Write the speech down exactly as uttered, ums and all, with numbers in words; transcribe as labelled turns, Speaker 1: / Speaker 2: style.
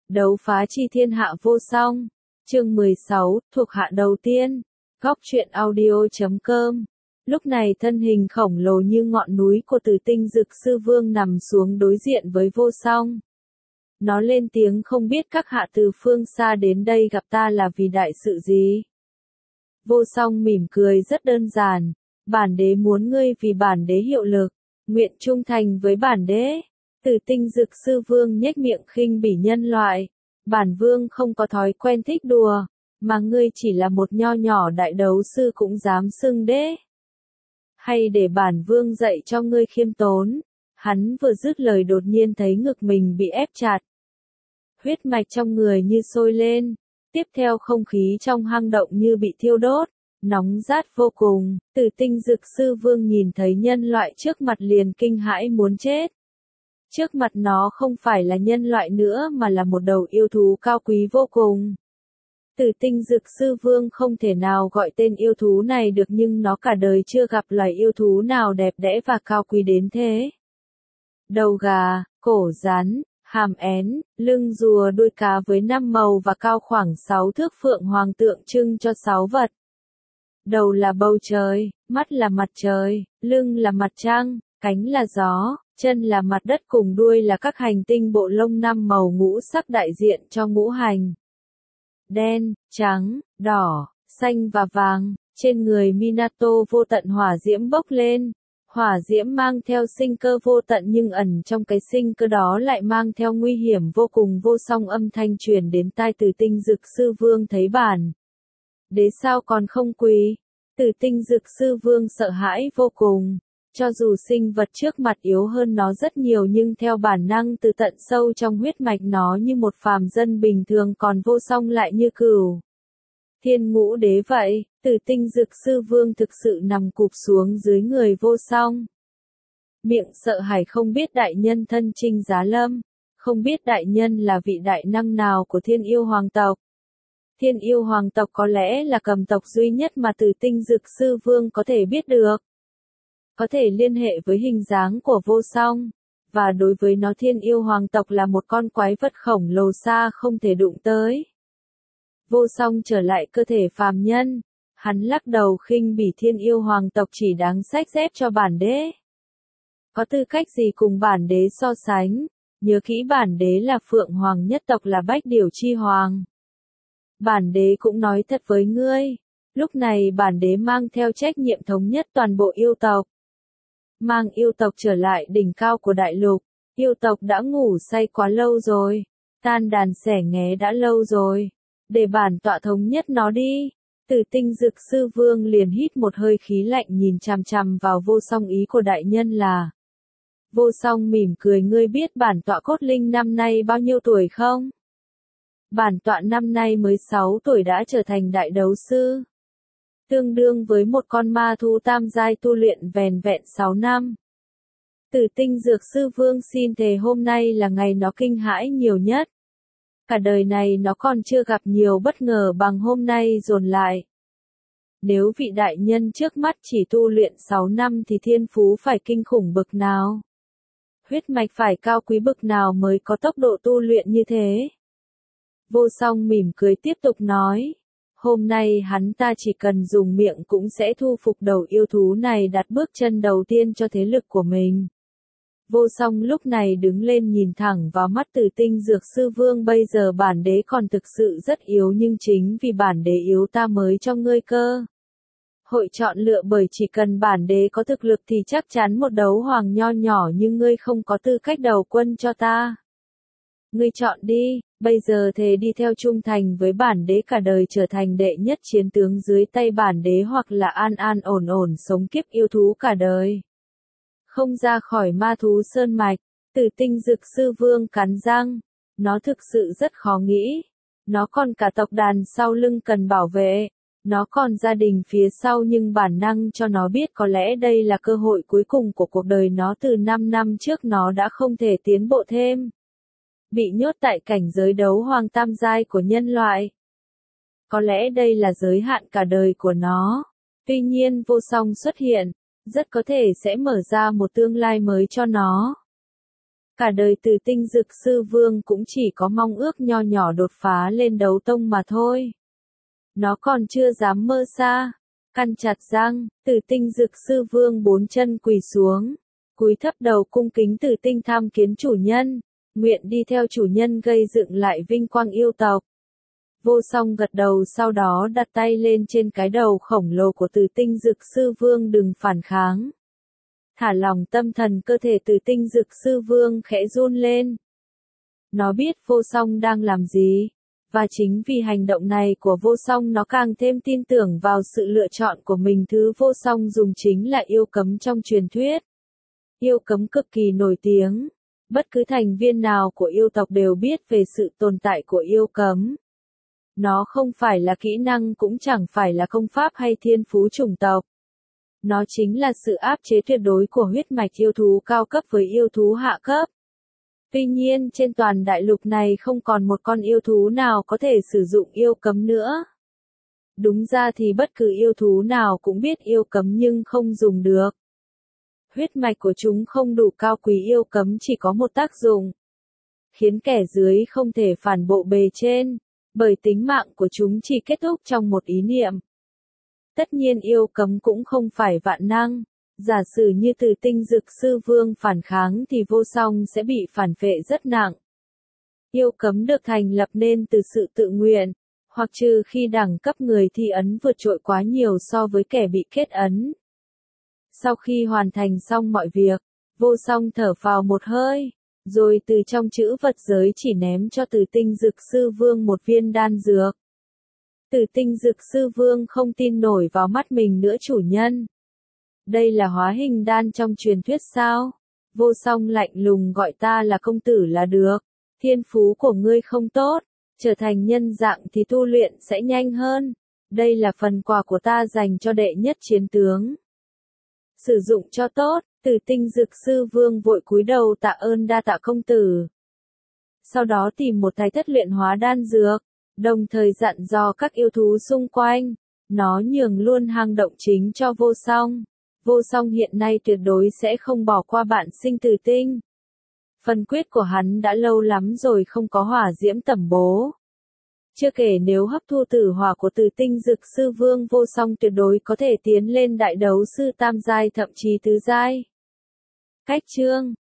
Speaker 1: Đấu phá chi thiên hạ vô song. Chương mười sáu, thuộc hạ đầu tiên. Góc truyện audio chấm com. Lúc này thân hình khổng lồ như ngọn núi của Tử Tinh Dực Sư Vương nằm xuống đối diện với vô song. Nó lên tiếng, không biết các hạ từ phương xa đến đây gặp ta là vì đại sự gì? Vô song mỉm cười rất đơn giản. Bản đế muốn ngươi vì bản đế hiệu lực, nguyện trung thành với bản đế. Tử Tinh Dực Sư Vương nhếch miệng khinh bỉ nhân loại. Bản vương không có thói quen thích đùa, mà ngươi chỉ là một nho nhỏ đại đấu sư cũng dám xưng đế. Hay để bản vương dạy cho ngươi khiêm tốn. Hắn vừa dứt lời đột nhiên thấy ngực mình bị ép chặt. Huyết mạch trong người như sôi lên. Tiếp theo không khí trong hang động như bị thiêu đốt, nóng rát vô cùng. Tử Tinh Dực Sư Vương nhìn thấy nhân loại trước mặt liền kinh hãi muốn chết. Trước mặt nó không phải là nhân loại nữa mà là một đầu yêu thú cao quý vô cùng. Tử Tinh Dực Sư Vương không thể nào gọi tên yêu thú này được, nhưng nó cả đời chưa gặp loài yêu thú nào đẹp đẽ và cao quý đến thế. Đầu gà, cổ rắn, hàm én, lưng rùa, đuôi cá với năm màu và cao khoảng sáu thước, phượng hoàng tượng trưng cho sáu vật. Đầu là bầu trời, mắt là mặt trời, lưng là mặt trăng, cánh là gió, chân là mặt đất cùng đuôi là các hành tinh bộ lông năm màu ngũ sắc đại diện cho ngũ hành. Đen, trắng, đỏ, xanh và vàng, trên người Minato vô tận hỏa diễm bốc lên. Hỏa diễm mang theo sinh cơ vô tận, nhưng ẩn trong cái sinh cơ đó lại mang theo nguy hiểm vô cùng. Vô song âm thanh truyền đến tai Tử Tinh Dực Sư Vương, thấy bản đế sao còn không quỳ? Tử Tinh Dực Sư Vương sợ hãi vô cùng. Cho dù sinh vật trước mặt yếu hơn nó rất nhiều, nhưng theo bản năng từ tận sâu trong huyết mạch nó như một phàm dân bình thường, còn vô song lại như cửu thiên ngũ đế vậy. Tử Tinh Dực Sư Vương thực sự nằm cụp xuống dưới người vô song. Miệng sợ hãi, không biết đại nhân thân chinh giá lâm, không biết đại nhân là vị đại năng nào của Thiên Yêu Hoàng tộc. Thiên Yêu Hoàng tộc có lẽ là cầm tộc duy nhất mà Tử Tinh Dực Sư Vương có thể biết được. Có thể liên hệ với hình dáng của vô song, và đối với nó Thiên Yêu Hoàng tộc là một con quái vật khổng lồ xa không thể đụng tới. Vô song trở lại cơ thể phàm nhân, hắn lắc đầu khinh bỉ, Thiên Yêu Hoàng tộc chỉ đáng xách dép cho bản đế. Có tư cách gì cùng bản đế so sánh? Nhớ kỹ, bản đế là Phượng Hoàng nhất tộc, là Bách Điểu Chi Hoàng. Bản đế cũng nói thật với ngươi, lúc này bản đế mang theo trách nhiệm thống nhất toàn bộ yêu tộc. Mang yêu tộc trở lại đỉnh cao của đại lục. Yêu tộc đã ngủ say quá lâu rồi, tan đàn xẻ nghé đã lâu rồi. Để bản tọa thống nhất nó đi. Tử Tinh Dực Sư Vương liền hít một hơi khí lạnh, nhìn chằm chằm vào vô song. Ý của đại nhân là? Vô song mỉm cười, ngươi biết bản tọa Cốt Linh năm nay bao nhiêu tuổi không? Bản tọa năm nay mới sáu tuổi đã trở thành đại đấu sư. Tương đương với một con ma thú tam giai tu luyện vẻn vẹn sáu năm. Tử Tinh Dực Sư Vương xin thề hôm nay là ngày nó kinh hãi nhiều nhất. Cả đời này nó còn chưa gặp nhiều bất ngờ bằng hôm nay dồn lại. Nếu vị đại nhân trước mắt chỉ tu luyện sáu năm thì thiên phú phải kinh khủng bực nào? Huyết mạch phải cao quý bực nào mới có tốc độ tu luyện như thế? Vô song mỉm cười tiếp tục nói. Hôm nay hắn ta chỉ cần dùng miệng cũng sẽ thu phục đầu yêu thú này, đặt bước chân đầu tiên cho thế lực của mình. Vô song lúc này đứng lên nhìn thẳng vào mắt Tử Tinh Dực Sư Vương, bây giờ bản đế còn thực sự rất yếu, nhưng chính vì bản đế yếu ta mới cho ngươi cơ hội chọn lựa, bởi chỉ cần bản đế có thực lực thì chắc chắn một đấu hoàng nho nhỏ như ngươi không có tư cách đầu quân cho ta. Ngươi chọn đi, bây giờ thề đi theo trung thành với bản đế cả đời, trở thành đệ nhất chiến tướng dưới tay bản đế, hoặc là an an ổn ổn sống kiếp yêu thú cả đời. Không ra khỏi ma thú sơn mạch. Tử Tinh Dực Sư Vương cắn răng. Nó thực sự rất khó nghĩ. Nó còn cả tộc đàn sau lưng cần bảo vệ. Nó còn gia đình phía sau, nhưng bản năng cho nó biết có lẽ đây là cơ hội cuối cùng của cuộc đời nó. Từ năm năm trước nó đã không thể tiến bộ thêm. Bị nhốt tại cảnh giới đấu hoàng tam giai của nhân loại. Có lẽ đây là giới hạn cả đời của nó. Tuy nhiên vô song xuất hiện, rất có thể sẽ mở ra một tương lai mới cho nó. Cả đời Từ Tinh Dực Sư Vương cũng chỉ có mong ước nho nhỏ đột phá lên đấu tông mà thôi. Nó còn chưa dám mơ xa. Căn chặt răng, Từ Tinh Dực Sư Vương bốn chân quỳ xuống, cúi thấp đầu cung kính Tử Tinh tham kiến chủ nhân, nguyện đi theo chủ nhân gây dựng lại vinh quang yêu tộc. Vô Song gật đầu, sau đó đặt tay lên trên cái đầu khổng lồ của Từ Tinh Dực Sư Vương, đừng phản kháng. Thả lỏng tâm thần, cơ thể Từ Tinh Dực Sư Vương khẽ run lên. Nó biết Vô Song đang làm gì, và chính vì hành động này của Vô Song nó càng thêm tin tưởng vào sự lựa chọn của mình. Thứ Vô Song dùng chính là yêu cấm trong truyền thuyết. Yêu cấm cực kỳ nổi tiếng. Bất cứ thành viên nào của yêu tộc đều biết về sự tồn tại của yêu cấm. Nó không phải là kỹ năng, cũng chẳng phải là công pháp hay thiên phú chủng tộc. Nó chính là sự áp chế tuyệt đối của huyết mạch yêu thú cao cấp với yêu thú hạ cấp. Tuy nhiên trên toàn đại lục này không còn một con yêu thú nào có thể sử dụng yêu cấm nữa. Đúng ra thì bất cứ yêu thú nào cũng biết yêu cấm nhưng không dùng được. Huyết mạch của chúng không đủ cao quý, yêu cấm chỉ có một tác dụng. Khiến kẻ dưới không thể phản bộ bề trên, bởi tính mạng của chúng chỉ kết thúc trong một ý niệm. Tất nhiên yêu cấm cũng không phải vạn năng. Giả sử như Từ Tinh Dực Sư Vương phản kháng thì Vô Song sẽ bị phản phệ rất nặng. Yêu cấm được thành lập nên từ sự tự nguyện, hoặc trừ khi đẳng cấp người thi ấn vượt trội quá nhiều so với kẻ bị kết ấn. Sau khi hoàn thành xong mọi việc, Vô Song thở phào một hơi, rồi từ trong trữ vật giới chỉ ném cho Từ Tinh Dực Sư Vương một viên đan dược. Từ Tinh Dực Sư Vương không tin nổi vào mắt mình nữa, chủ nhân. Đây là hóa hình đan trong truyền thuyết sao? Vô Song lạnh lùng gọi ta là công tử là được. Thiên phú của ngươi không tốt, trở thành nhân dạng thì tu luyện sẽ nhanh hơn. Đây là phần quà của ta dành cho đệ nhất chiến tướng. Sử dụng cho tốt. Từ Tinh Dực Sư Vương vội cúi đầu tạ ơn, đa tạ công tử. Sau đó tìm một thái thất luyện hóa đan dược, đồng thời dặn dò các yêu thú xung quanh, nó nhường luôn hang động chính cho Vô Song. Vô Song hiện nay tuyệt đối sẽ không bỏ qua bạn sinh Từ Tinh. Phần quyết của hắn đã lâu lắm rồi không có hỏa diễm tẩm bố. Chưa kể nếu hấp thu tử hỏa của Từ Tinh Dực Sư Vương, Vô Song tuyệt đối có thể tiến lên đại đấu sư tam giai thậm chí tứ giai. Cách chương